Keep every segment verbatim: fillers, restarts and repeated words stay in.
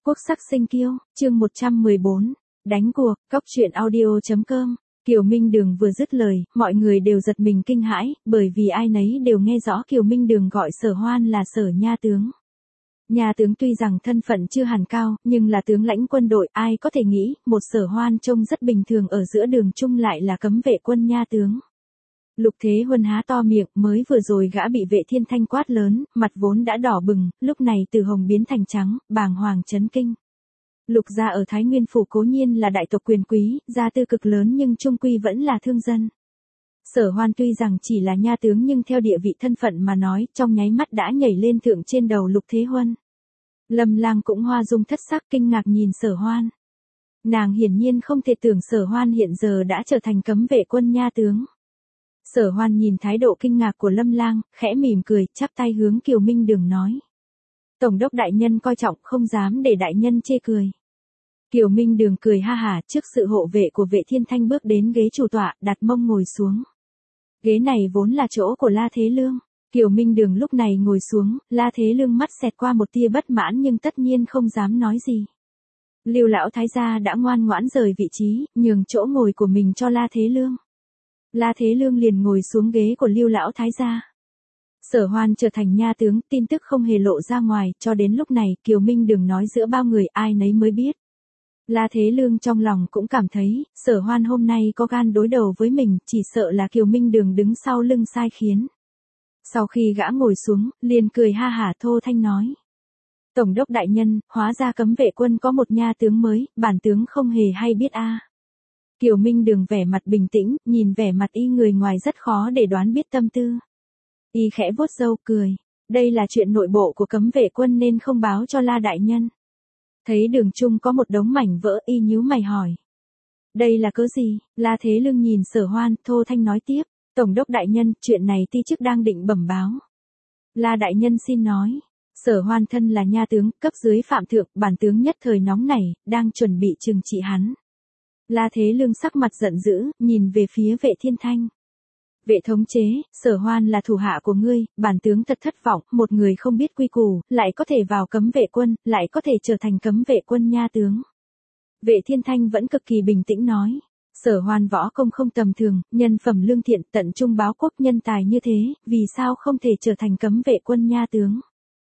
Quốc sắc sinh kiêu, chương một trăm mười bốn, đánh cuộc, cóc truyện audio chấm com. Kiều Minh Đường vừa dứt lời, mọi người đều giật mình kinh hãi, bởi vì ai nấy đều nghe rõ Kiều Minh Đường gọi Sở Hoan là Sở Nha tướng. Nha tướng tuy rằng thân phận chưa hẳn cao, nhưng là tướng lãnh quân đội, ai có thể nghĩ, một Sở Hoan trông rất bình thường ở giữa đường chung lại là cấm vệ quân nha tướng. Lục Thế Huân há to miệng, mới vừa rồi gã bị Vệ Thiên Thanh quát lớn, mặt vốn đã đỏ bừng, lúc này từ hồng biến thành trắng, bàng hoàng chấn kinh. Lục gia ở Thái Nguyên phủ cố nhiên là đại tộc quyền quý, gia tư cực lớn nhưng trung quy vẫn là thương dân. Sở Hoan tuy rằng chỉ là nha tướng nhưng theo địa vị thân phận mà nói, trong nháy mắt đã nhảy lên thượng trên đầu Lục Thế Huân. Lâm Lang cũng hoa dung thất sắc kinh ngạc nhìn Sở Hoan. Nàng hiển nhiên không thể tưởng Sở Hoan hiện giờ đã trở thành cấm vệ quân nha tướng. Sở Hoan nhìn thái độ kinh ngạc của Lâm Lang, khẽ mỉm cười, chắp tay hướng Kiều Minh Đường nói. Tổng đốc đại nhân coi trọng, không dám để đại nhân chê cười. Kiều Minh Đường cười ha hả, trước sự hộ vệ của Vệ Thiên Thanh bước đến ghế chủ tọa, đặt mông ngồi xuống. Ghế này vốn là chỗ của La Thế Lương. Kiều Minh Đường lúc này ngồi xuống, La Thế Lương mắt xẹt qua một tia bất mãn nhưng tất nhiên không dám nói gì. Lưu lão thái gia đã ngoan ngoãn rời vị trí, nhường chỗ ngồi của mình cho La Thế Lương. La Thế Lương liền ngồi xuống ghế của Lưu lão thái gia. Sở Hoan trở thành nha tướng, tin tức không hề lộ ra ngoài, cho đến lúc này, Kiều Minh Đường nói giữa bao người ai nấy mới biết. La Thế Lương trong lòng cũng cảm thấy, Sở Hoan hôm nay có gan đối đầu với mình, chỉ sợ là Kiều Minh Đường đứng sau lưng sai khiến. Sau khi gã ngồi xuống, liền cười ha hả thô thanh nói. Tổng đốc đại nhân, hóa ra cấm vệ quân có một nha tướng mới, bản tướng không hề hay biết a. À. Kiều Minh Đường vẻ mặt bình tĩnh, nhìn vẻ mặt y người ngoài rất khó để đoán biết tâm tư. Y khẽ vuốt râu cười, đây là chuyện nội bộ của cấm vệ quân nên không báo cho La đại nhân. Thấy đường chung có một đống mảnh vỡ, y nhíu mày hỏi. Đây là cớ gì? La Thế Lương nhìn Sở Hoan, thô thanh nói tiếp, Tổng đốc đại nhân, chuyện này ti chức đang định bẩm báo. La đại nhân xin nói. Sở Hoan thân là nha tướng, cấp dưới phạm thượng, bản tướng nhất thời nóng nảy, đang chuẩn bị trừng trị hắn. La Thế Lương sắc mặt giận dữ, nhìn về phía Vệ Thiên Thanh. Vệ thống chế, Sở Hoan là thủ hạ của ngươi, bản tướng thật thất vọng, một người không biết quy củ, lại có thể vào cấm vệ quân, lại có thể trở thành cấm vệ quân nha tướng. Vệ Thiên Thanh vẫn cực kỳ bình tĩnh nói, Sở Hoan võ công không tầm thường, nhân phẩm lương thiện, tận trung báo quốc nhân tài như thế, vì sao không thể trở thành cấm vệ quân nha tướng?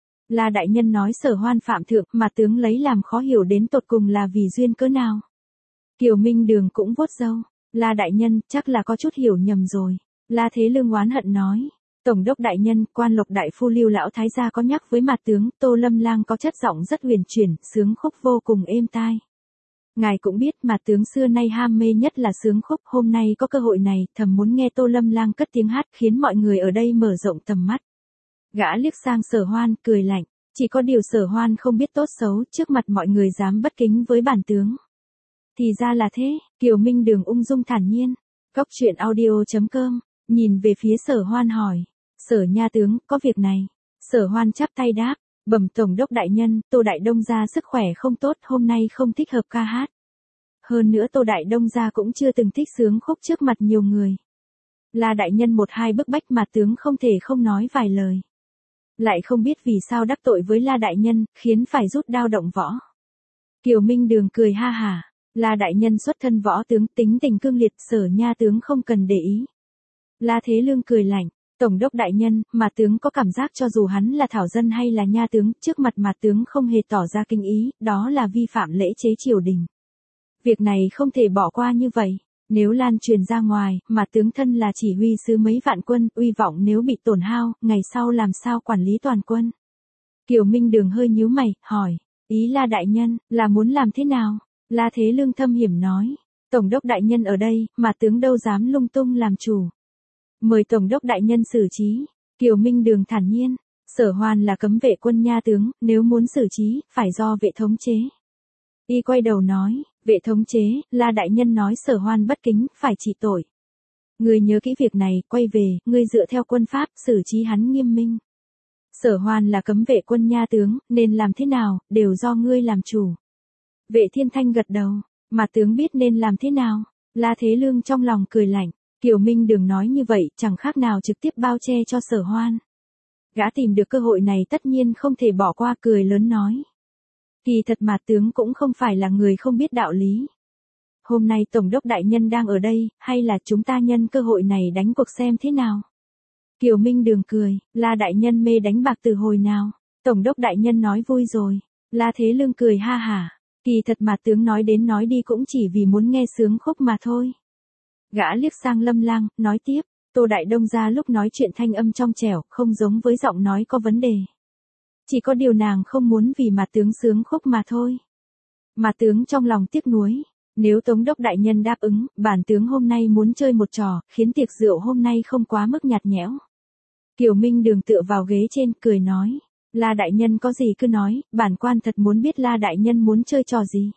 La đại nhân nói Sở Hoan phạm thượng, mà tướng lấy làm khó hiểu đến tột cùng là vì duyên cớ nào? Kiều Minh Đường cũng vuốt râu, La đại nhân, chắc là có chút hiểu nhầm rồi. La Thế Lương oán hận nói, Tổng đốc đại nhân, quan Lộc đại phu Lưu lão thái gia có nhắc với mặt tướng, Tô Lâm Lang có chất giọng rất huyền chuyển, sướng khúc vô cùng êm tai. Ngài cũng biết mặt tướng xưa nay ham mê nhất là sướng khúc, hôm nay có cơ hội này, thầm muốn nghe Tô Lâm Lang cất tiếng hát, khiến mọi người ở đây mở rộng tầm mắt. Gã liếc sang Sở Hoan, cười lạnh, chỉ có điều Sở Hoan không biết tốt xấu, trước mặt mọi người dám bất kính với bản tướng. Thì ra là thế, Kiều Minh Đường ung dung thản nhiên. Cóc truyện audio chấm com, nhìn về phía Sở Hoan hỏi, Sở nha tướng, có việc này. Sở Hoan chắp tay đáp, bẩm Tổng đốc đại nhân, Tô Đại Đông gia sức khỏe không tốt, hôm nay không thích hợp ca hát. Hơn nữa Tô Đại Đông gia cũng chưa từng thích sướng khúc trước mặt nhiều người. La đại nhân một hai bức bách mà tướng không thể không nói vài lời. Lại không biết vì sao đắc tội với La đại nhân, khiến phải rút đao động võ. Kiều Minh Đường cười ha hả. La đại nhân xuất thân võ tướng, tính tình cương liệt, Sở nha tướng không cần để ý. La Thế Lương cười lạnh, Tổng đốc đại nhân, mà tướng có cảm giác cho dù hắn là thảo dân hay là nha tướng, trước mặt mà tướng không hề tỏ ra kinh ý, đó là vi phạm lễ chế triều đình. Việc này không thể bỏ qua như vậy, nếu lan truyền ra ngoài, mà tướng thân là chỉ huy sứ mấy vạn quân, uy vọng nếu bị tổn hao, ngày sau làm sao quản lý toàn quân. Kiều Minh Đường hơi nhíu mày, hỏi, ý La đại nhân, là muốn làm thế nào? La Thế Lương thâm hiểm nói, Tổng đốc đại nhân ở đây, mà tướng đâu dám lung tung làm chủ. Mời Tổng đốc đại nhân xử trí. Kiều Minh Đường thản nhiên, Sở Hoan là cấm vệ quân nha tướng, nếu muốn xử trí, phải do vệ thống chế. Y quay đầu nói, vệ thống chế, La đại nhân nói Sở Hoan bất kính, phải trị tội. Ngươi nhớ kỹ việc này, quay về, ngươi dựa theo quân pháp, xử trí hắn nghiêm minh. Sở Hoan là cấm vệ quân nha tướng, nên làm thế nào, đều do ngươi làm chủ. Vệ Thiên Thanh gật đầu, mà tướng biết nên làm thế nào. La Thế Lương trong lòng cười lạnh, Kiều Minh Đường nói như vậy, chẳng khác nào trực tiếp bao che cho Sở Hoan. Gã tìm được cơ hội này tất nhiên không thể bỏ qua, cười lớn nói. Kỳ thật Mạt tướng cũng không phải là người không biết đạo lý. Hôm nay Tổng đốc đại nhân đang ở đây, hay là chúng ta nhân cơ hội này đánh cuộc xem thế nào? Kiều Minh Đường cười, La đại nhân mê đánh bạc từ hồi nào? Tổng đốc đại nhân nói vui rồi. La Thế Lương cười ha hả. Kỳ thật Mạt tướng nói đến nói đi cũng chỉ vì muốn nghe sướng khúc mà thôi. Gã liếc sang Lâm Lang, nói tiếp, Tô Đại Đông gia lúc nói chuyện thanh âm trong trẻo, không giống với giọng nói có vấn đề. Chỉ có điều nàng không muốn vì Mạt tướng sướng khúc mà thôi. Mạt tướng trong lòng tiếc nuối. Nếu Tống đốc đại nhân đáp ứng, bản tướng hôm nay muốn chơi một trò, khiến tiệc rượu hôm nay không quá mức nhạt nhẽo. Kiều Minh Đường tựa vào ghế trên, cười nói. La đại nhân có gì cứ nói, bản quan thật muốn biết La đại nhân muốn chơi trò gì.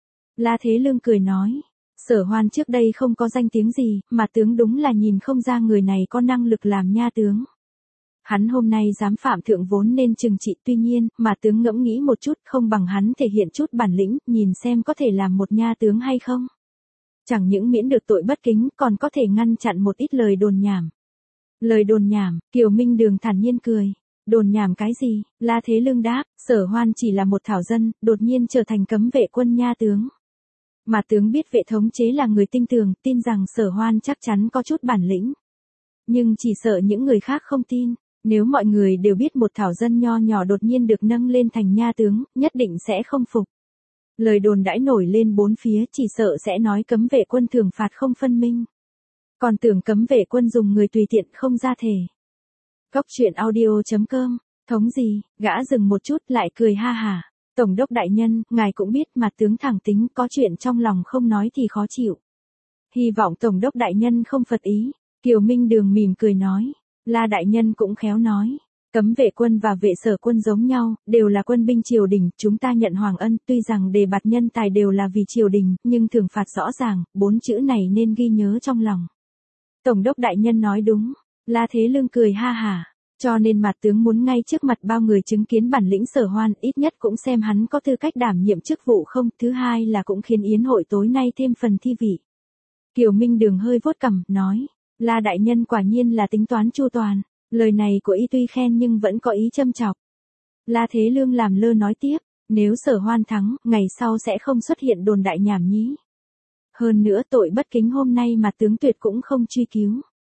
La Thế Lương cười nói. Sở Hoan trước đây không có danh tiếng gì, mà tướng đúng là nhìn không ra người này có năng lực làm nha tướng. Hắn hôm nay dám phạm thượng vốn nên trừng trị, tuy nhiên, mà tướng ngẫm nghĩ một chút không bằng hắn thể hiện chút bản lĩnh, nhìn xem có thể làm một nha tướng hay không. Chẳng những miễn được tội bất kính, còn có thể ngăn chặn một ít lời đồn nhảm. Lời đồn nhảm, Kiều Minh Đường thản nhiên cười. Đồn nhảm cái gì? La Thế Lương đáp, Sở Hoan chỉ là một thảo dân, đột nhiên trở thành cấm vệ quân nha tướng. Mà tướng biết vệ thống chế là người tinh tường, tin rằng Sở Hoan chắc chắn có chút bản lĩnh. Nhưng chỉ sợ những người khác không tin. Nếu mọi người đều biết một thảo dân nho nhỏ đột nhiên được nâng lên thành nha tướng, nhất định sẽ không phục. Lời đồn đãi nổi lên bốn phía, chỉ sợ sẽ nói cấm vệ quân thưởng phạt không phân minh. Còn tưởng cấm vệ quân dùng người tùy tiện không ra thể. Góc truyện audio chấm com, thống gì, gã dừng một chút lại cười ha hả. Tổng đốc đại nhân, ngài cũng biết mà tướng thẳng tính, có chuyện trong lòng không nói thì khó chịu. Hy vọng Tổng đốc đại nhân không phật ý. Kiều Minh Đường mỉm cười nói. La đại nhân cũng khéo nói. Cấm vệ quân và vệ sở quân giống nhau, đều là quân binh triều đình, chúng ta nhận hoàng ân, tuy rằng đề bạt nhân tài đều là vì triều đình, nhưng thưởng phạt rõ ràng, bốn chữ này nên ghi nhớ trong lòng. Tổng đốc đại nhân nói đúng. La Thế Lương cười ha hả. Cho nên Mạt tướng muốn ngay trước mặt bao người chứng kiến bản lĩnh Sở Hoan, ít nhất cũng xem hắn có tư cách đảm nhiệm chức vụ không, thứ hai là cũng khiến yến hội tối nay thêm phần thi vị. Kiều Minh Đường hơi vuốt cằm, nói, La đại nhân quả nhiên là tính toán chu toàn, lời này của y tuy khen nhưng vẫn có ý châm chọc. La Thế Lương làm lơ nói tiếp, nếu Sở Hoan thắng, ngày sau sẽ không xuất hiện đồn đại nhảm nhí. Hơn nữa tội bất kính hôm nay mà tướng tuyệt cũng không truy cứu.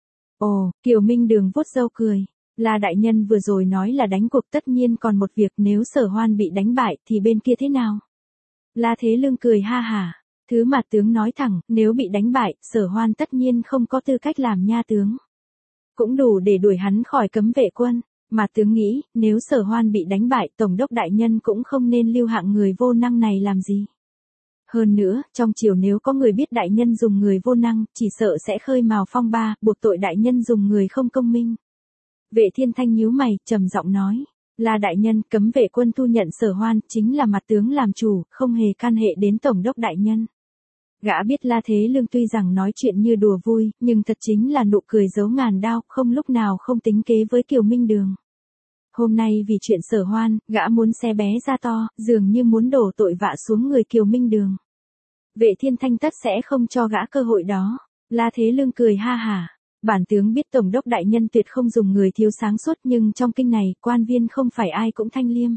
Ồ, Kiều Minh Đường vuốt râu cười. La đại nhân vừa rồi nói là đánh cuộc, tất nhiên còn một việc, nếu Sở Hoan bị đánh bại thì bên kia thế nào? La Thế Lương cười ha hả. Thứ mà tướng nói thẳng, nếu bị đánh bại, Sở Hoan tất nhiên không có tư cách làm nha tướng. Cũng đủ để đuổi hắn khỏi cấm vệ quân. Mà tướng nghĩ, nếu Sở Hoan bị đánh bại, Tổng đốc đại nhân cũng không nên lưu hạng người vô năng này làm gì. Hơn nữa, trong triều nếu có người biết đại nhân dùng người vô năng, chỉ sợ sẽ khơi mào phong ba, buộc tội đại nhân dùng người không công minh. Vệ Thiên Thanh nhíu mày, trầm giọng nói, là đại nhân, cấm vệ quân thu nhận Sở Hoan, chính là mặt tướng làm chủ, không hề can hệ đến Tổng đốc đại nhân. Gã biết La Thế Lương tuy rằng nói chuyện như đùa vui, nhưng thật chính là nụ cười giấu ngàn đao, không lúc nào không tính kế với Kiều Minh Đường. Hôm nay vì chuyện Sở Hoan, gã muốn xé bé ra to, dường như muốn đổ tội vạ xuống người Kiều Minh Đường. Vệ Thiên Thanh tất sẽ không cho gã cơ hội đó. La Thế Lương cười ha hả. Bản tướng biết Tổng đốc đại nhân tuyệt không dùng người thiếu sáng suốt, nhưng trong kinh này, quan viên không phải ai cũng thanh liêm.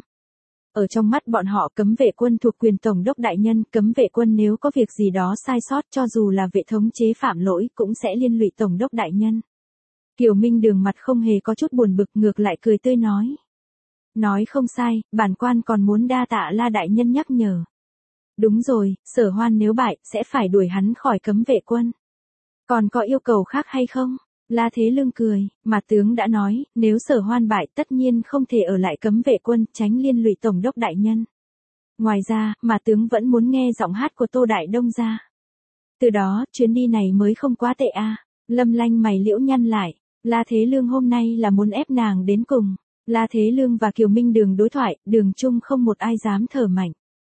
Ở trong mắt bọn họ, cấm vệ quân thuộc quyền Tổng đốc đại nhân, cấm vệ quân nếu có việc gì đó sai sót, cho dù là vệ thống chế phạm lỗi, cũng sẽ liên lụy Tổng đốc đại nhân. Kiều Minh Đường mặt không hề có chút buồn bực, ngược lại cười tươi nói. Nói không sai, bản quan còn muốn đa tạ La đại nhân nhắc nhở. Đúng rồi, Sở Hoan nếu bại, sẽ phải đuổi hắn khỏi cấm vệ quân. Còn có yêu cầu khác hay không? La Thế Lương cười, mà tướng đã nói, nếu Sở Hoan bại tất nhiên không thể ở lại cấm vệ quân, tránh liên lụy Tổng đốc đại nhân. Ngoài ra, mà tướng vẫn muốn nghe giọng hát của Tô Đại Đông gia. Từ đó, chuyến đi này mới không quá tệ a. À. Lâm Lanh mày liễu nhăn lại, La Thế Lương hôm nay là muốn ép nàng đến cùng. La Thế Lương và Kiều Minh Đường đối thoại, đường chung không một ai dám thở mạnh.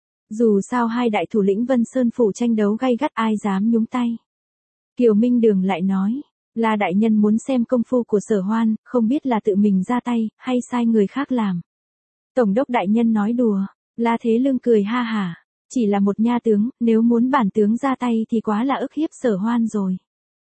Dù sao hai đại thủ lĩnh Vân Sơn phủ tranh đấu gay gắt, ai dám nhúng tay. Kiều Minh Đường lại nói, là đại nhân muốn xem công phu của Sở Hoan, không biết là tự mình ra tay, hay sai người khác làm. Tổng đốc đại nhân nói đùa, La Thế Lương cười ha hả, chỉ là một nha tướng, nếu muốn bản tướng ra tay thì quá là ức hiếp Sở Hoan rồi.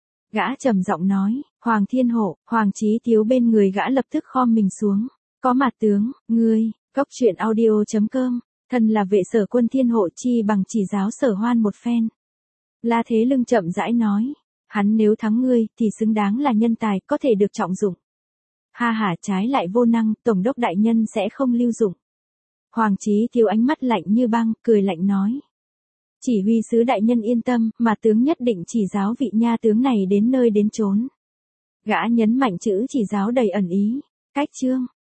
Gã trầm giọng nói, Hoàng Thiên Hộ, Hoàng Chí Tiếu bên người gã lập tức khom mình xuống, có mặt tướng, ngươi, góc truyện audio chấm com. Thân là vệ sở quân thiên hộ chi bằng chỉ giáo Sở Hoan một phen. La Thế Lương chậm rãi nói, hắn nếu thắng ngươi thì xứng đáng là nhân tài có thể được trọng dụng. Ha ha, trái lại vô năng, tổng đốc đại nhân sẽ không lưu dụng. Hoàng Chí Thiếu ánh mắt lạnh như băng, cười lạnh nói. Chỉ huy sứ đại nhân yên tâm, mà tướng nhất định chỉ giáo vị nha tướng này đến nơi đến chốn. Gã nhấn mạnh chữ chỉ giáo đầy ẩn ý. Cách chương.